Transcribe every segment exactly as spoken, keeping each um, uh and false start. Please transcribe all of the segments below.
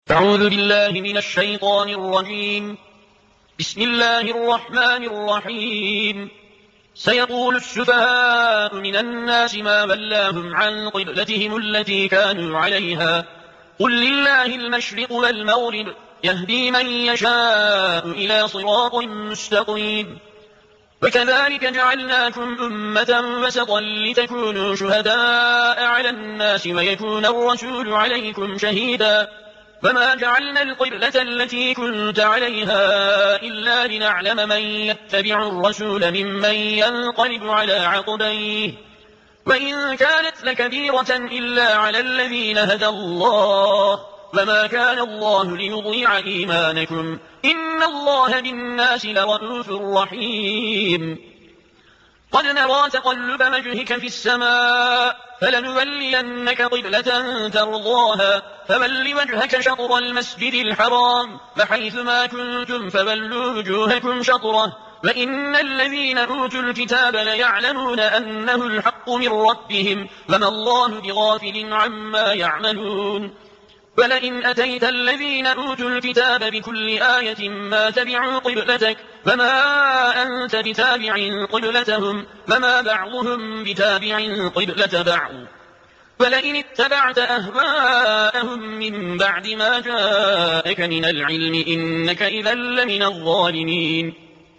أعوذ بالله من الشيطان الرجيم. بسم الله الرحمن الرحيم. سيقول السفهاء من الناس ما ولاهم عن قبلتهم التي كانوا عليها قل لله المشرق والمغرب يهدي من يشاء إلى صراط مستقيم. وكذلك جعلناكم أمة وسطا لتكونوا شهداء على الناس ويكون الرسول عليكم شهيدا وما جعلنا القبلة التي كنت عليها إلا لنعلم من يتبع الرسول ممن ينقلب على عقبيه وإن كانت لكبيرة إلا على الذين هدى الله وما كان الله ليضيع إيمانكم إن الله بالناس لرءوف رحيم. قد نرى تقلب وجهك في السماء فلنولينك قبلة ترضاها فول وجهك شطر المسجد الحرام وحيثما كنتم فولوا وجوهكم شطره وإن الذين أوتوا الكتاب ليعلمون أنه الحق من ربهم وما الله بغافل عما يعملون. ولئن أتيت الذين أوتوا الكتاب بكل آية ما تبعوا قبلتك وما أنت بتابع قبلتهم وما بعضهم بتابع قبلة بعض ولئن اتبعت أهواءهم من بعد ما جاءك من العلم إنك إذا لمن الظالمين.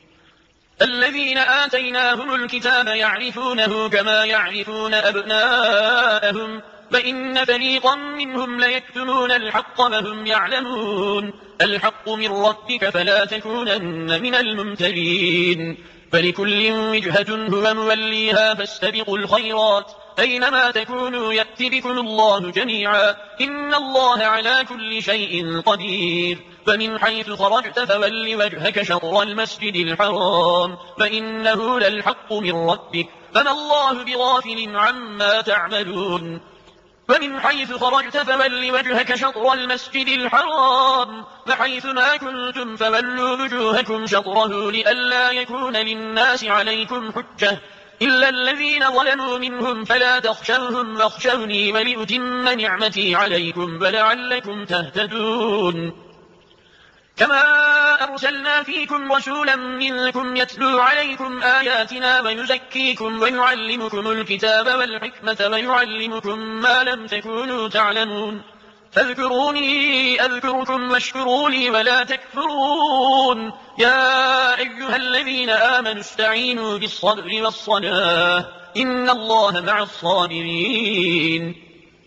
الذين آتيناهم الكتاب يعرفونه كما يعرفون أبناءهم وإن فريقا منهم ليكتمون الحق وهم يعلمون الحق من ربك فلا تكونن من الممترين. فلكل وجهة هو موليها فاستبقوا الخيرات أينما تكونوا يأت بكم الله جميعا إن الله على كل شيء قدير. فمن حيث خرجت فول وجهك شطر المسجد الحرام فإنه للحق من ربك فما الله بغافل عما تعملون. ومن حيث خرجت فول وجهك شطر المسجد الحرام وحيثما كنتم فولوا وجوهكم شطره لئلا يكون للناس عليكم حجة إلا الذين ظلموا منهم فلا تخشوهم واخشوني ولأتم نعمتي عليكم ولعلكم تهتدون. كما أرسلنا فيكم رسولا منكم يتلو عليكم آياتنا ويزكيكم ويعلمكم الكتاب والحكمة ويعلمكم ما لم تكونوا تعلمون فاذكروني أذكركم واشكروا لي ولا تكفرون. يا أيها الذين آمنوا استعينوا بالصبر والصلاة إن الله مع الصابرين.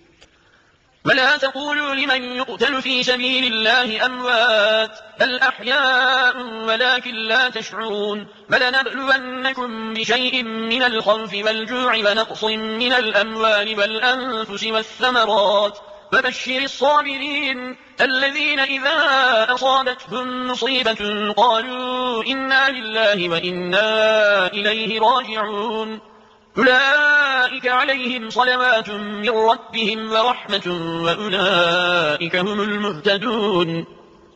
ولا تقولوا لمن يقتل في سبيل الله أموات بل أحياء ولكن لا تشعرون. فلنبلونكم بشيء من الخوف والجوع ونقص من الأموال والأنفس والثمرات وبشر الصابرين الذين إذا أصابتهم مصيبة قالوا إنا لله وإنا إليه راجعون. أولئك عليهم صلوات من ربهم ورحمة وأولئك هم المهتدون.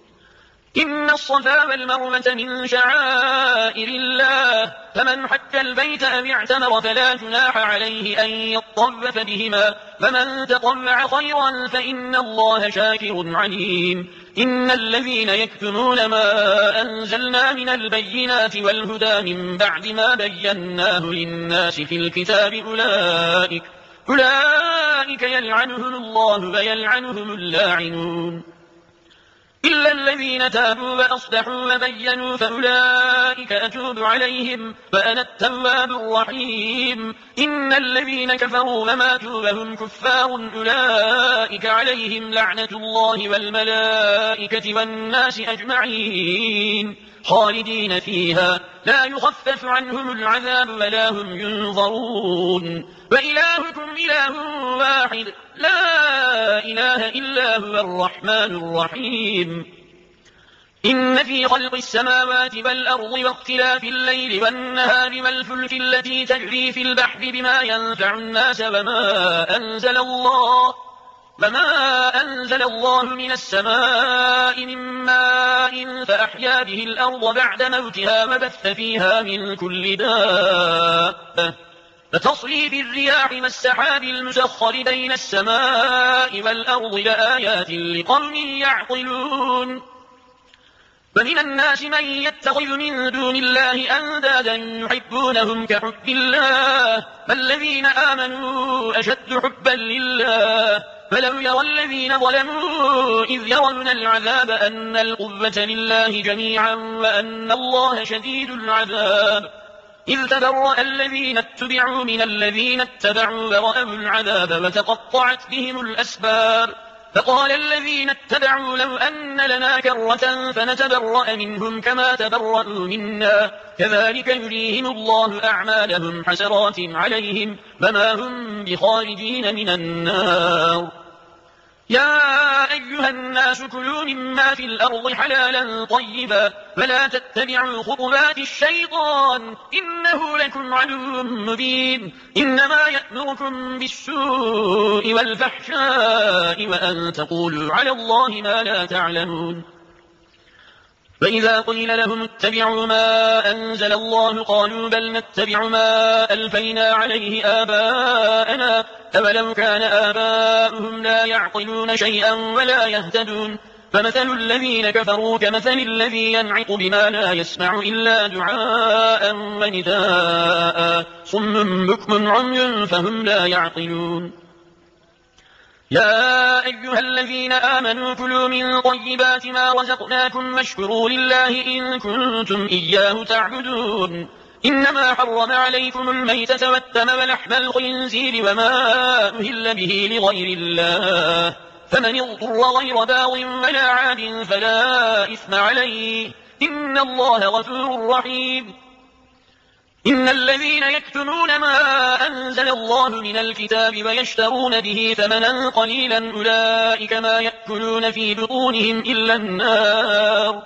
إن الصفا والمروة من شعائر الله فمن حج البيت أو اعتمر فلا جناح عليه أن يطوف بهما فمن تطوع خيرا فإن الله شاكر عليم. إن الذين يكتمون ما أنزلنا من البينات والهدى من بعد ما بيناه للناس في الكتاب أولئك, أولئك يلعنهم الله ويلعنهم اللاعنون إلا الذين تابوا وأصلحوا وبينوا فأولئك أتوب عليهم وأنا التواب الرحيم. إن الذين كفروا وماتوا وهم كفار أولئك عليهم لعنة الله والملائكة والناس أجمعين خالدين فيها لا يخفف عنهم العذاب ولا هم ينظرون. وإلهكم إله واحد لا إله إلا هو الرحمن الرحيم. إن في خلق السماوات والأرض واختلاف الليل والنهار والفلك التي تجري في البحر بما ينفع الناس وما أنزل الله وما أنزل الله من السماء من ماء فأحيا به الأرض بعد موتها وبث فيها من كل دابة فتصريف الرياح والسحاب المسخر بين السماء والأرض لآيات لقوم يعقلون. ومن الناس من يتخذ من دون الله أندادا يحبونهم كحب الله فالذين آمنوا أشد حبا لله. فلو يرى الذين ظلموا إذ يرون العذاب أن القوة لله جميعا وأن الله شديد العذاب إذ تبرأ الذين اتبعوا من الذين اتبعوا ورأوا العذاب وتقطعت بهم الأسباب. فقال الذين اتبعوا لو أن لنا كرة فنتبرأ منهم كما تبرأوا منا كذلك يريهم الله أعمالهم حسرات عليهم وما هم بخارجين من النار. يا أيها الناس كلوا مما في الأرض حلالا طيبا ولا تتبعوا خطوات الشيطان إنه لكم عدو مبين. إنما يأمركم بالسوء والفحشاء وأن تقولوا على الله ما لا تعلمون. فإذا قيل لهم اتبعوا ما أنزل الله قالوا بل نتبع ما ألفينا عليه آباءنا أولو كان آباؤهم لا يعقلون شيئا ولا يهتدون. فمثل الذين كفروا كمثل الذي ينعق بما لا يسمع إلا دعاء ونداء صم بكم عمي فهم لا يعقلون. يا أيها الذين آمنوا كلوا من طيبات ما رزقناكم واشكروا لله إن كنتم إياه تعبدون. إنما حرم عليكم الميتة والدم ولحم الخنزير وما أهل به لغير الله فمن اضطر غير باغ ولا عاد فلا إثم عليه إن الله غفور رحيم. إن الذين يكتمون ما أنزل الله من الكتاب ويشترون به ثمنا قليلا أولئك ما يأكلون في بطونهم إلا النار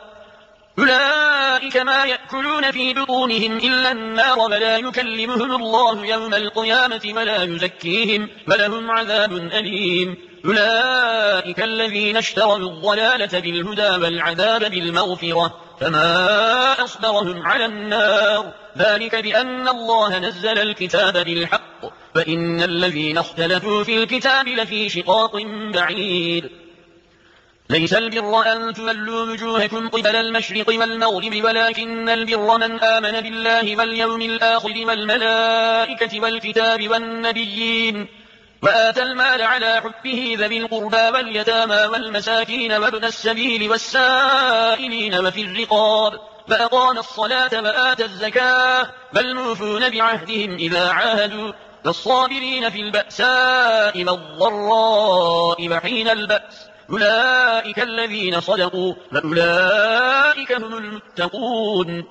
أولئك ما يأكلون في بطونهم إلا النار ولا يكلمهم الله يوم القيامة ولا يزكيهم ولهم عذاب أليم. أولئك الذين اشتروا الضلالة بالهدى والعذاب بالمغفرة فما أصبرهم على النار ذلك بأن الله نزل الكتاب بالحق فإن الذين اختلفوا في الكتاب لفي شقاق بعيد. ليس البر أن تولوا وجوهكم قبل المشرق والمغرب ولكن البر من آمن بالله واليوم الآخر والملائكة والكتاب والنبيين وآتى المال على حبه ذوي القربى واليتامى والمساكين وابن السبيل والسائلين وفي الرقاب فأقام الصلاة وآتى الزكاة والموفون بعهدهم إذا عاهدوا والصابرين في البأساء والضراء وحين البأس أولئك الذين صدقوا وأولئك هم المتقون.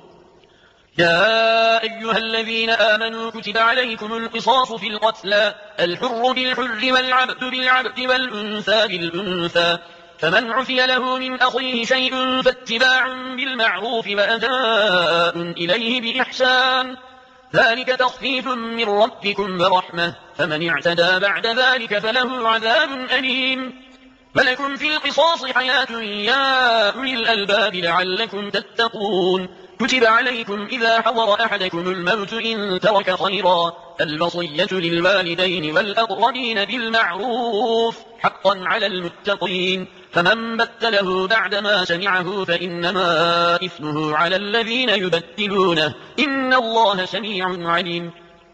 يا أيها الذين آمنوا كتب عليكم القصاص في القتلى الحر بالحر والعبد بالعبد والأنثى بالأنثى فمن عفي له من أخيه شيء فاتباع بالمعروف وأداء إليه بإحسان ذلك تخفيف من ربكم ورحمة فمن اعتدى بعد ذلك فله عذاب أليم. ولكم في القصاص حياة يا أولي الألباب لعلكم تتقون. كتب عليكم إذا حضر أحدكم الموت إن ترك خيرا الوصية للوالدين والأقربين بالمعروف حقا على المتقين فمن بدله بعدما سمعه فإنما إثمه على الذين يبدلونه إن الله سميع عليم.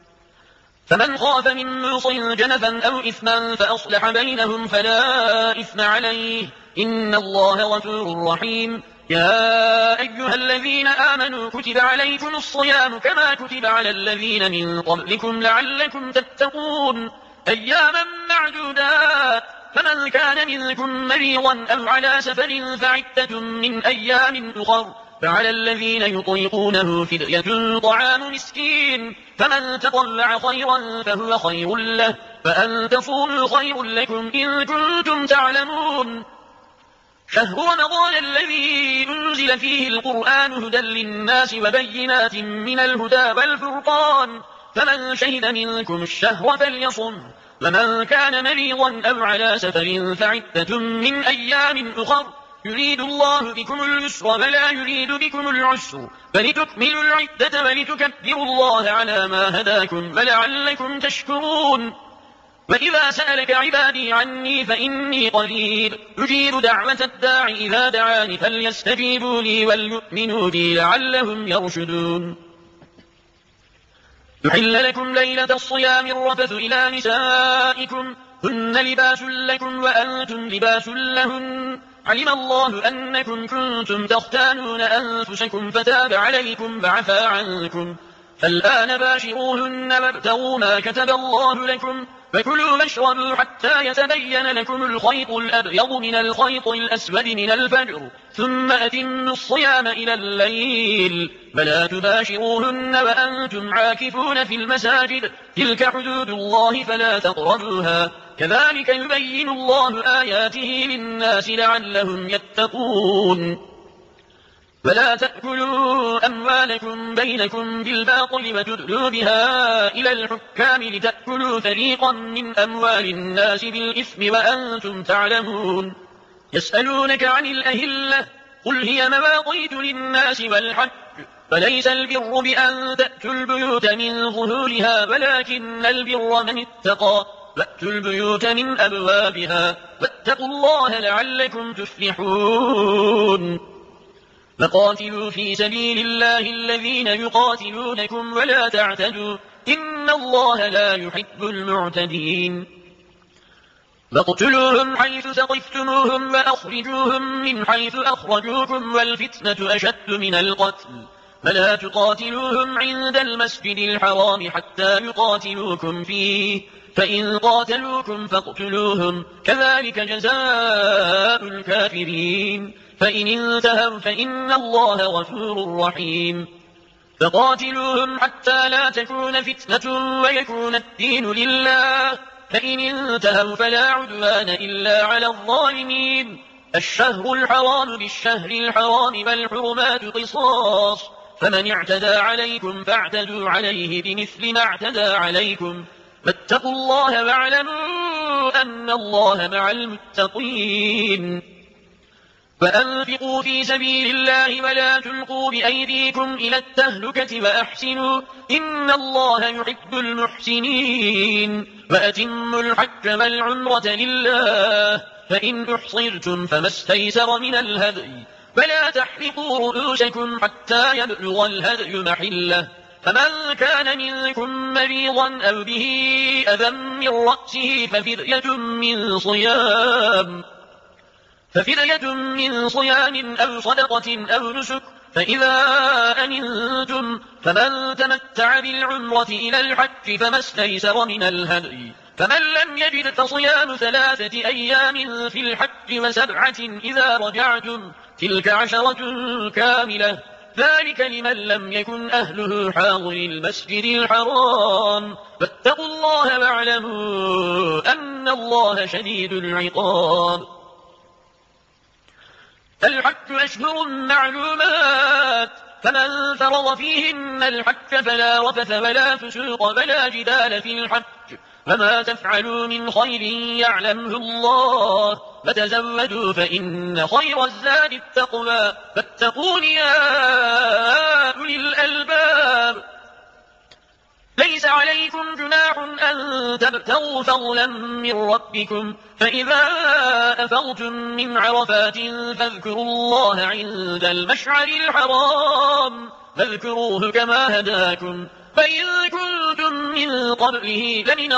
فمن خاف من موص جنفا أو إثما فأصلح بينهم فلا إثم عليه إن الله غفور رحيم. يا أيها الذين آمنوا كتب عليكم الصيام كما كتب على الذين من قبلكم لعلكم تتقون أياما معدودات فمن كان منكم مريضا أو على سفر فعدة من أيام أخر فعلى الذين يطيقونه فدية طعام مسكين فمن تطلع خيرا فهو خير له فأن تصوموا خير لكم إن كنتم تعلمون. شهر رمضان الذي أنزل فيه القرآن هدى للناس وبينات من الهدى والفرقان فمن شهد منكم الشهر فليصم ومن كان مريضا أو على سفر فعدة من أيام أخر يريد الله بكم اليسر ولا يريد بكم العسر فلتكملوا العدة ولتكبروا الله على ما هداكم ولعلكم تشكرون. وإذا سألك عبادي عني فإني قريب أجيب دعوة الداع إذا دعاني فليستجيبوا لي وليؤمنوا بي لعلهم يرشدون. يحل لكم ليلة الصيام الرفث إلى نسائكم هن لباس لكم وأنتم لباس لهن علم الله أنكم كنتم تختانون أنفسكم فتاب عليكم وعفى عنكم فالآن باشروهن وابتغوا ما كتب الله لكم فكلوا واشربوا حتى يتبين لكم الخيط الأبيض من الخيط الأسود من الفجر ثم أتموا الصيام إلى الليل ولا تباشروهن وأنتم عاكفون في المساجد تلك حدود الله فلا تقربوها كذلك يبين الله آياته للناس لعلهم يتقون. ولا تأكلوا أموالكم بينكم بالباطل وتدلوا بها إلى الحكام لتأكلوا فريقا من أموال الناس بالإثم وأنتم تعلمون. يسألونك عن الأهلة قل هي مواقيت للناس والحج فليس البر بأن تأتوا البيوت من ظهورها ولكن البر من اتقى وأتوا البيوت من أبوابها واتقوا الله لعلكم تفلحون. فقاتلوا في سبيل الله الذين يقاتلونكم ولا تعتدوا إن الله لا يحب المعتدين. واقتلوهم حيث ثقفتموهم وأخرجوهم من حيث أخرجوكم والفتنة أشد من القتل فلا تقاتلوهم عند المسجد الحرام حتى يقاتلوكم فيه فإن قاتلوكم فاقتلوهم كذلك جزاء الكافرين فإن انتهوا فإن الله غفور رحيم. فقاتلوهم حتى لا تكون فتنة ويكون الدين لله فإن انتهوا فلا عدوان إلا على الظالمين. الشهر الحرام بالشهر الحرام والحرمات قصاص فمن اعتدى عليكم فاعتدوا عليه بمثل ما اعتدى عليكم واتقوا الله واعلموا أن الله مع المتقين. فأنفقوا في سبيل الله ولا تلقوا بأيديكم إلى التهلكة وأحسنوا إن الله يحب المحسنين. وأتموا الحج والعمرة لله فإن أحصرتم فما استيسر من الهدي ولا تحلقوا رؤوسكم حتى يبلغ الهدي محله فمن كان منكم مريضا أو به أذى من رأسه ففدية من صيام ففدية من صيام أو صدقة أو نسك فإذا أمنتم فمن تمتع بالعمرة إلى الحج فما استيسر من الهدي فمن لم يجد فصيام ثلاثة أيام في الحج وسبعة إذا رجعتم تلك عشرة كاملة ذلك لمن لم يكن أهله حاضر المسجد الحرام فاتقوا الله واعلموا أن الله شديد العقاب. الحج أشهر معلومات فمن فرض فيهن الحج فلا رفث ولا فسوق ولا جدال في الحج وما تفعلوا من خير يعلمه الله فتزودوا فإن خير الزاد التقوى فاتقون يا أولي الألباب. ليس عليكم جناح أن تبتغوا فضلا من ربكم فإذا أفضتم من عرفات فاذكروا الله عند المشعر الحرام فاذكروه كما هداكم فإن كنتم من قبله لمن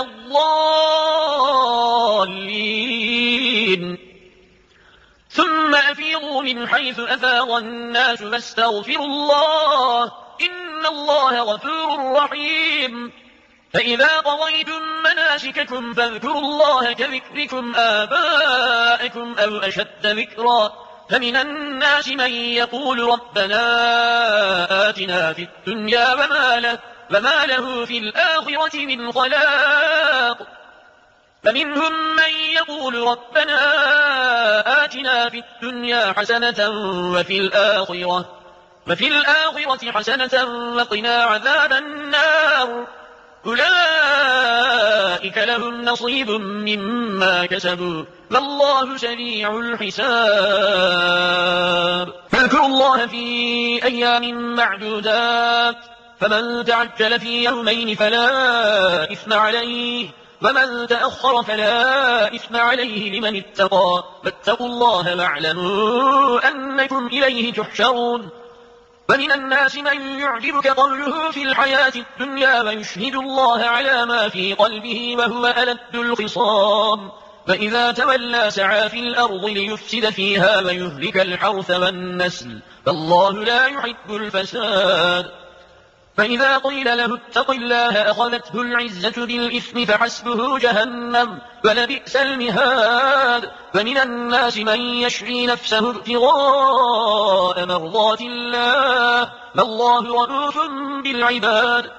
الضالين. ثم أفيضوا من حيث أفاض الناس واستغفروا الله إن الله غفور رحيم. فإذا قضيتم مناسككم فاذكروا الله كذكركم آباءكم أو أشد ذكرا فمن الناس من يقول ربنا آتنا في الدنيا وما له, وما له في الآخرة من خلاق فمنهم من يقول ربنا آتنا في الدنيا حسنة وفي الآخرة وفي الآخرة حسنة وقنا عذاب النار أولئك لهم نصيب مما كسبوا والله سريع الحساب. واذكروا الله في أيام معدودات فمن تعجل في يومين فلا إثم عليه ومن تأخر فلا إثم عليه لمن اتقى فاتقوا الله واعلموا أنكم إليه تحشرون. ومن الناس من يعجبك قوله في الحياة الدنيا ويشهد الله على ما في قلبه وهو ألد الخصام فإذا تولى سعى في الأرض ليفسد فيها ويهلك الحرث والنسل فالله لا يحب الفساد. فإذا قيل له اتق الله أخذته العزة بالإثم فحسبه جهنم ولبئس المهاد. فمن الناس من يشري نفسه ابتغاء مرضات الله والله رؤوف بالعباد.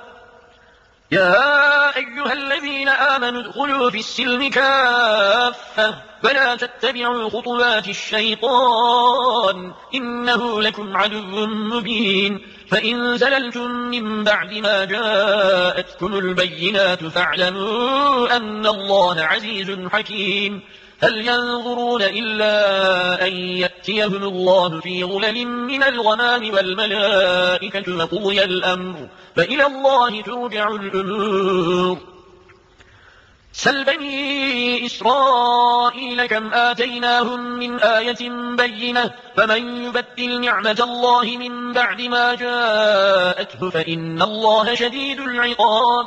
يا أيها الذين آمنوا ادخلوا في السلم كافة ولا تتبعوا خطوات الشيطان إنه لكم عدو مبين. فإن زللتم من بعد ما جاءتكم البينات فاعلموا أن الله عزيز حكيم. هل ينظرون إلا أن يأتيهم الله في ظلل من الغمام والملائكة وقضي الأمر فإلى الله ترجع الأمور. سل بني إسرائيل كم آتيناهم من آية بينة فمن يبدل نعمة الله من بعد ما جاءته فإن الله شديد العقاب.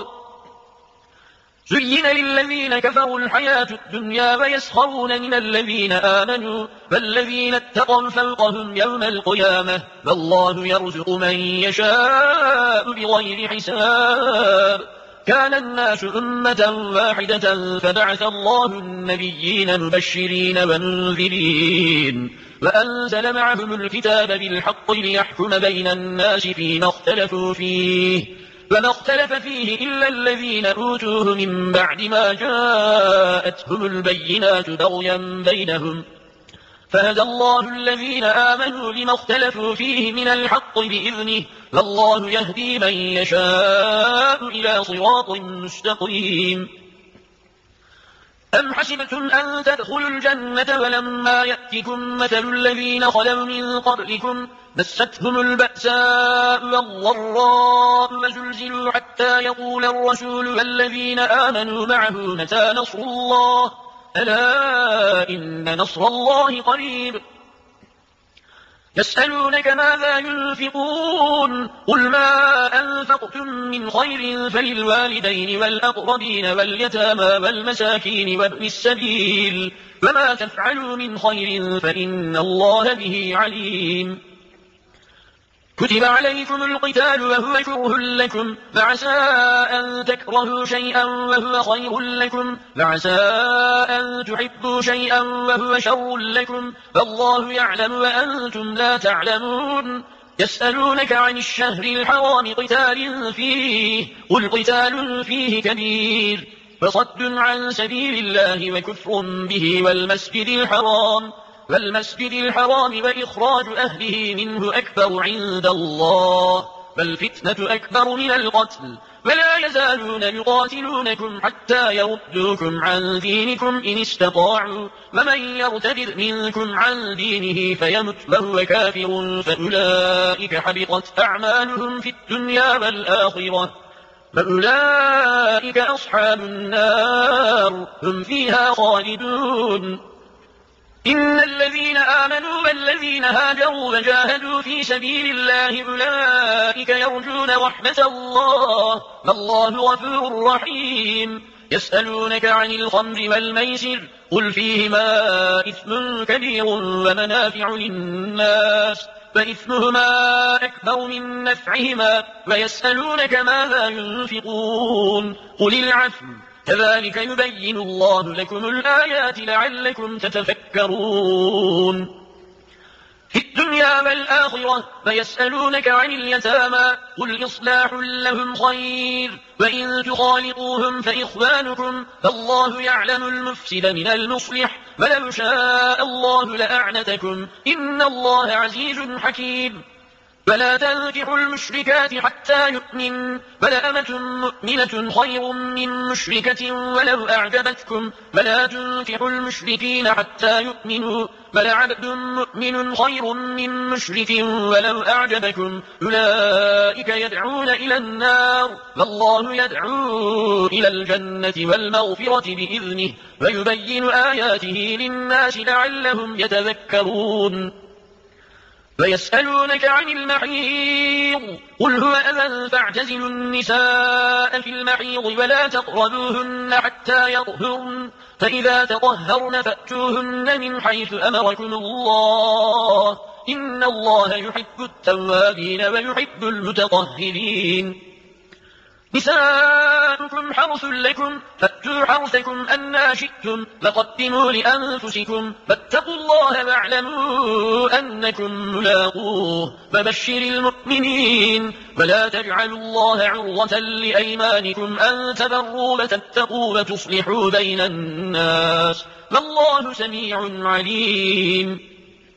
زين للذين كفروا الحياة الدنيا ويسخرون من الذين آمنوا فالذين اتقوا فوقهم يوم القيامة والله يرزق من يشاء بغير حساب. كان الناس أمة واحدة فبعث الله النبيين مبشرين ومنذرين وأنزل معهم الكتاب بالحق ليحكم بين الناس فيما اختلفوا فيه وما اختلف فيه إلا الذين أوتوه من بعد ما جاءتهم البينات بغيا بينهم فهدى الله الذين آمنوا لما اختلفوا فيه من الحق بإذنه والله يهدي من يشاء إلى صراط مستقيم. أم حسبتم أن تدخلوا الجنة ولما يأتكم مثل الذين خلوا من قبلكم مستهم البأساء والضراء وزلزلوا حتى يقول الرسول والذين آمنوا معه متى نصر الله ألا إن نصر الله قريب. يسألونك ماذا ينفقون قل ما أنفقتم من خير فللوالدين والأقربين واليتامى والمساكين وابن السبيل وما تفعلوا من خير فإن الله به عليم. كتب عليكم القتال وهو كره لكم فعسى أن تكرهوا شيئا وهو خير لكم وعسى أن تحبوا شيئا وهو شر لكم فالله يعلم وأنتم لا تعلمون. يسألونك عن الشهر الحرام قتال فيه قل قتال فيه كبير فصد عن سبيل الله وكفر به والمسجد الحرام والمسجد الحرام وإخراج أهله منه أكبر عند الله والفتنة أكبر من القتل ولا يزالون يقاتلونكم حتى يردوكم عن دينكم إن استطاعوا ومن يرتد منكم عن دينه فيمت وهو كافر فأولئك حبطت أعمالهم في الدنيا والآخرة فأولئك أصحاب النار هم فيها خالدون. إن الذين آمنوا والذين هاجروا وجاهدوا في سبيل الله أولئك يرجون رحمة الله والله غفور رحيم. يسألونك عن الخمر والميسر قل فيهما إثم كبير ومنافع للناس فإثمهما أكبر من نفعهما ويسألونك ماذا ينفقون قل العفو كذلك يبين الله لكم الآيات لعلكم تتفكرون. في الدنيا والآخرة فيسألونك عن اليتامى قل إصلاح لهم خير وإن تخالطوهم فإخوانكم فالله يعلم المفسد من المصلح ولو شاء الله لأعنتكم إن الله عزيز حكيم. فلا تنكحوا المشركات حتى يؤمن ولأمة مؤمنة خير من مشركة ولو أعجبتكم ولا تنكحوا المشركين حتى يؤمنوا ولعبد مؤمن خير من مشرك ولو أعجبكم أولئك يدعون إلى النار والله يدعو إلى الجنة والمغفرة بإذنه ويبين آياته للناس لعلهم يتذكرون. ويسألونك عن المحيض قل هو أذى فاعتزلوا النساء في المحيض ولا تقربوهن حتى يطهرن فإذا تطهرن فأتوهن من حيث أمركم الله إن الله يحب التوابين ويحب المتطهرين. نساؤكم حرث لكم فأتوا حرثكم أنا شئتم وقدموا لأنفسكم فاتقوا الله واعلموا أنكم ملاقوه وبشر المؤمنين. ولا تجعلوا الله عرضة لأيمانكم أن تبروا وتتقوا وتصلحوا بين الناس والله سميع عليم.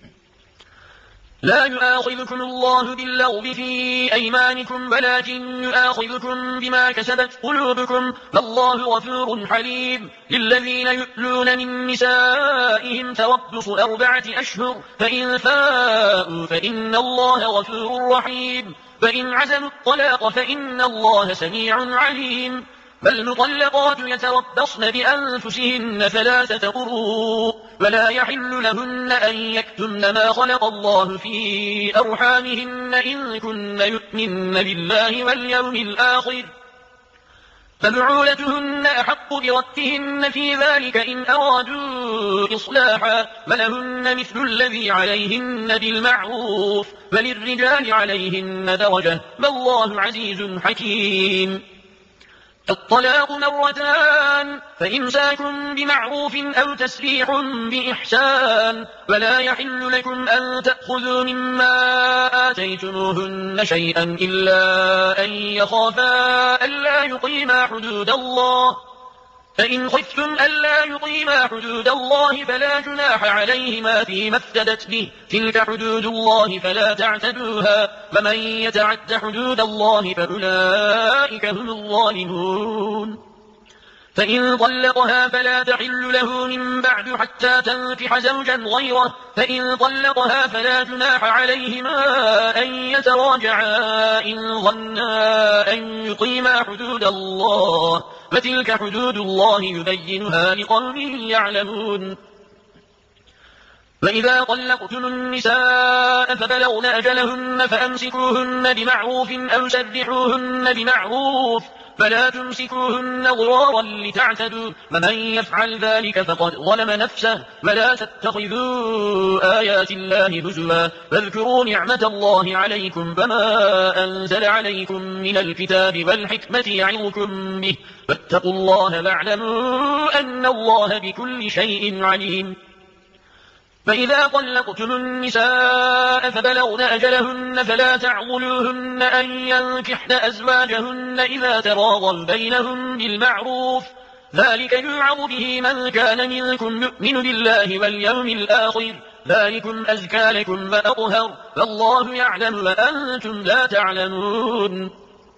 لا يؤاخذكم الله باللغو في أيمانكم ولكن يؤاخذكم بما كسبت قلوبكم والله غفور حليم. للذين يؤلون من نسائهم تربص أربعة أشهر فإن فاءوا فإن الله غفور رحيم فإن عزموا الطلاق فإن الله سميع عليم. فالمطلقات يتربصن بأنفسهن ثلاثة قروء ولا يحل لهن أن يكتمن ما خلق الله في أرحامهن إن كن يؤمن بالله واليوم الآخر فبعولتهن أحق بردهن في ذلك إن أرادوا إصلاحا ولهن مثل الذي عليهن بالمعروف وللرجال عليهن درجة والله عزيز حكيم. الطلاق مرتان فإمساك بمعروف أو تسريح بإحسان ولا يحل لكم أن تأخذوا مما آتيتموهن شيئا إلا أن يخافا ألا يقيما حدود الله فإن خفتم ألا يقيما حدود الله فلا جناح عليهما فيما افتدت به تلك حدود الله فلا تعتدوها ومن يتعد حدود الله فأولئك هم الظالمون. فإن طلقها فلا تحل له من بعد حتى تنكح زوجا غيره فإن طلقها فلا جناح عليهما أن يتراجعا إن ظنا أن يقيما حدود الله وتلك حدود الله يبينها لقوم يعلمون. وإذا طلقتم النساء فبلغن أجلهن فأمسكوهن بمعروف أو سرحوهن بمعروف فلا تمسكوهن ضرارا لتعتدوا ومن يفعل ذلك فقد ظلم نفسه ولا تتخذوا آيات الله هزوا واذكروا نعمة الله عليكم فما أنزل عليكم من الكتاب والحكمة يعظكم به واتقوا الله واعلموا أن الله بكل شيء عليم. فإذا طلقتم النساء فبلغن أجلهن فلا تعضلوهن أن ينكحن أزواجهن إذا تراضوا بينهم بالمعروف ذلك يوعظ به من كان منكم يؤمن بالله واليوم الآخر ذلكم أزكى لكم وأطهر والله يعلم وأنتم لا تعلمون.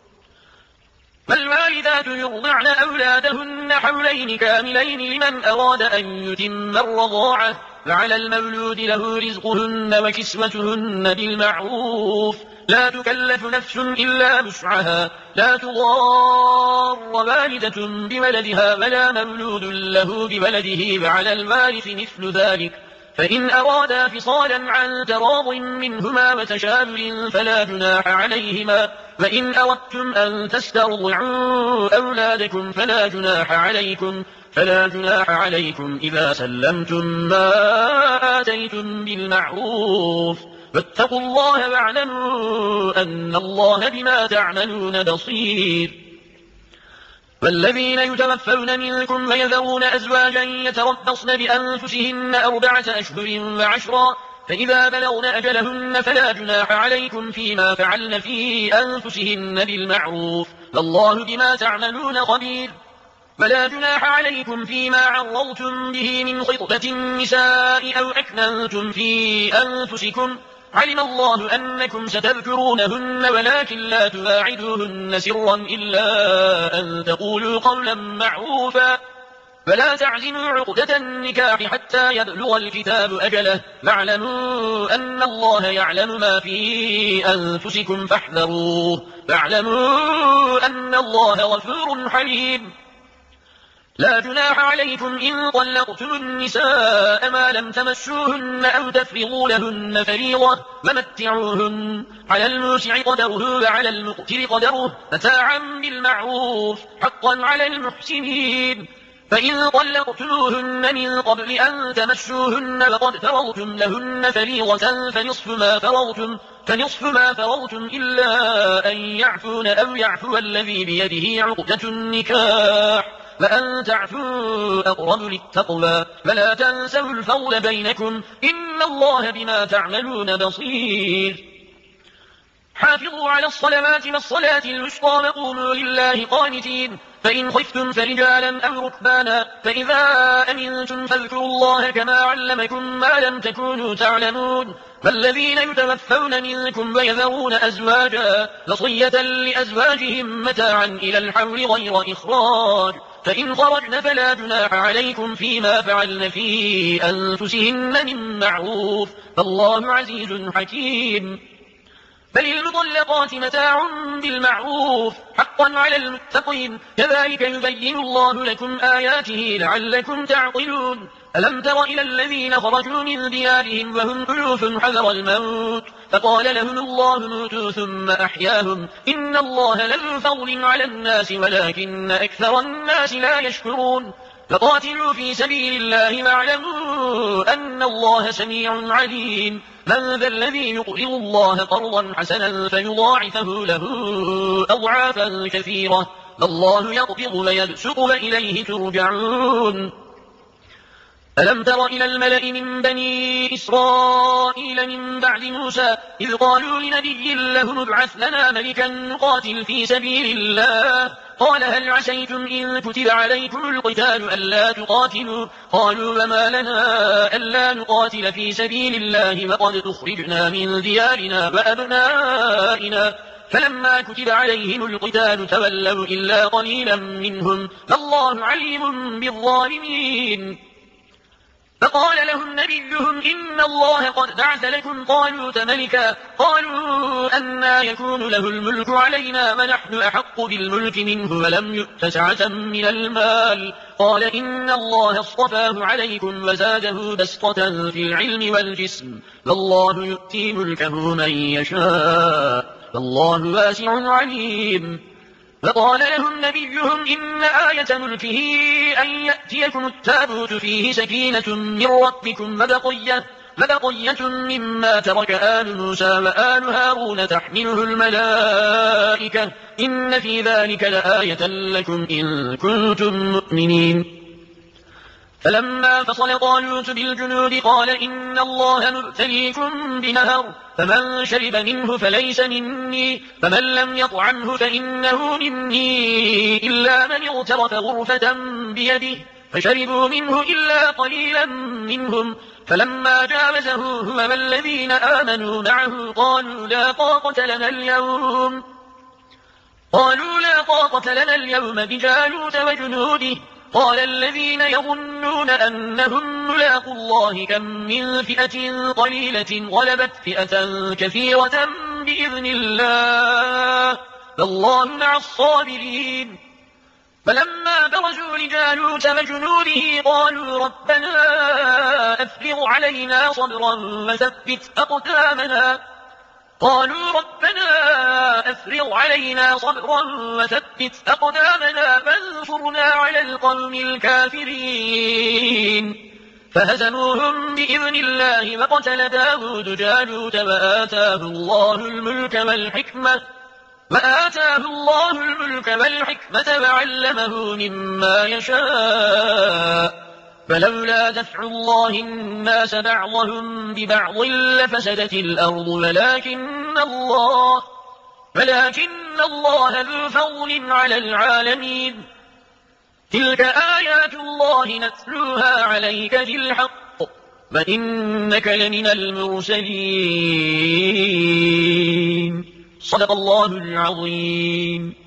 فالوالدات يرضعن أولادهن حولين كاملين لمن أراد أن يتم الرضاعة وعلى المولود له رزقهن وكسوتهن بالمعروف لا تكلف نفس إلا وسعها لا تضار والدة بولدها ولا مولود له بولده وعلى الوارث مثل ذلك فإن أرادا فصالا عن تراض منهما وتشاور فلا جناح عليهما وإن أردتم أن تسترضعوا أولادكم فلا جناح عليكم فلا جناح عليكم إذا سلمتم ما آتيتم بالمعروف واتقوا الله واعلموا أن الله بما تعملون بصير. والذين يتوفون منكم ويذرون أزواجا يتربصن بأنفسهن أربعة أشهر وعشرا فإذا بلغن أجلهن فلا جناح عليكم فيما فعلن في أنفسهن بالمعروف والله بما تعملون خبير. ولا جناح عليكم فيما عرضتم به من خطبة النساء أو أكننتم في أنفسكم علم الله أنكم ستذكرونهن ولكن لا تواعدوهن سرا إلا أن تقولوا قولا معروفا فلا تعزموا عقدة النكاح حتى يبلغ الكتاب أجله واعلموا أن الله يعلم ما في أنفسكم فاحذروه واعلموا أن الله غفور حليم. لا جناح عليكم إن طلقتم النساء ما لم تمسوهن أو تفرضوا لهن فريضة ومتعوهن على الموسع قدره وعلى المقتر قدره متاعا بالمعروف حقا على المحسنين. فإن طلقتموهن من قبل أن تمسوهن وقد فرضتم لهن فريضة فنصف ما فرضتم, فنصف ما فرضتم إلا أن يعفون أو يعفو الذي بيده عقدة النكاح وأن تعفوا أقرب للتقوى ولا تنسوا الفضل بينكم إن الله بما تعملون بصير. حافظوا على الصلوات والصلاة الوسطى وقوموا لله قانتين. فإن خفتم فرجالا أو ركبانا فإذا أمنتم فاذكروا الله كما علمكم ما لم تكونوا تعلمون. والذين يتوفون منكم ويذرون أزواجا وصية لأزواجهم متاعا إلى الحول غير إخراج فإن خرجن فلا جناح عليكم فيما فعلن في أنفسهن من معروف فالله عزيز حكيم. فللمطلقات متاع بالمعروف حقا على المتقين كذلك يبين الله لكم آياته لعلكم تعقلون. ألم تر إلى الذين خرجوا من ديارهم وهم ألوف حذر الموت فقال لهم الله موتوا ثم أحياهم إن الله لذو فضل على الناس ولكن أكثر الناس لا يشكرون. فقاتلوا في سبيل الله واعلموا أن الله سميع عليم. من ذا الذي يقرض الله قرضا حسنا فيضاعفه له أضعافا كثيرة والله يقبض ويبسط وإليه ترجعون. ألم تر إلى الملأ من بني إسرائيل من بعد موسى إذ قالوا لنبي له ابعث لنا ملكا نقاتل في سبيل الله قال هل عسيتم إن كتب عليكم القتال ألا تقاتلوا قالوا وما لنا ألا نقاتل في سبيل الله وقد أخرجنا من ديارنا وأبنائنا فلما كتب عليهم القتال تولوا إلا قليلا منهم والله عليم بالظالمين. فقال لهم نبيهم إن الله قد بعث لكم طالوت ملكا قالوا أنى يكون له الملك علينا ونحن أحق بالملك منه ولم يؤت سعة من المال قال إن الله اصطفاه عليكم وزاده بسطة في العلم والجسم والله يؤتي ملكه من يشاء والله واسع عليم. فقال لهم نبيهم إن آية ملكه أن يأتيكم التابوت فيه سكينة من ربكم وبقية, وبقية مما ترك آل موسى وآل هارون تحمله الملائكة إن في ذلك لآية لكم إن كنتم مؤمنين. فلما فصل طالوت بالجنود قال إن الله مبتليكم بنهر فمن شرب منه فليس مني فمن لم يطعمه فإنه مني إلا من اغترف غرفة بيده فشربوا منه إلا قليلا منهم فلما جاوزه هو والذين آمنوا معه قالوا لا طاقة لنا اليوم قالوا لا طاقة لنا اليوم بجالوت وجنوده قال الذين يظنون أنهم ملاقوا الله كم من فئة قليلة غلبت فئة كثيرة بإذن الله والله مع الصابرين. فلما برزوا لجالوت وجنوده قالوا ربنا أفرغ علينا صبرا وثبت أقدامنا قالوا ربنا أفرغ علينا صبرا وثبت أقدامنا فانصرنا على القوم الكافرين. فهزموهم بإذن الله وقتل داود جالوت وآتاه الله الملك والحكمة وآتاه الله الملك والحكمة وعلمه مما يشاء فلولا دفع الله الناس بعضهم ببعض لفسدت الأرض ولكن الله ولكن الله ذو فضل على العالمين. تلك آيات الله نتلوها عليك بالحق فإنك لمن المرسلين. صدق الله العظيم.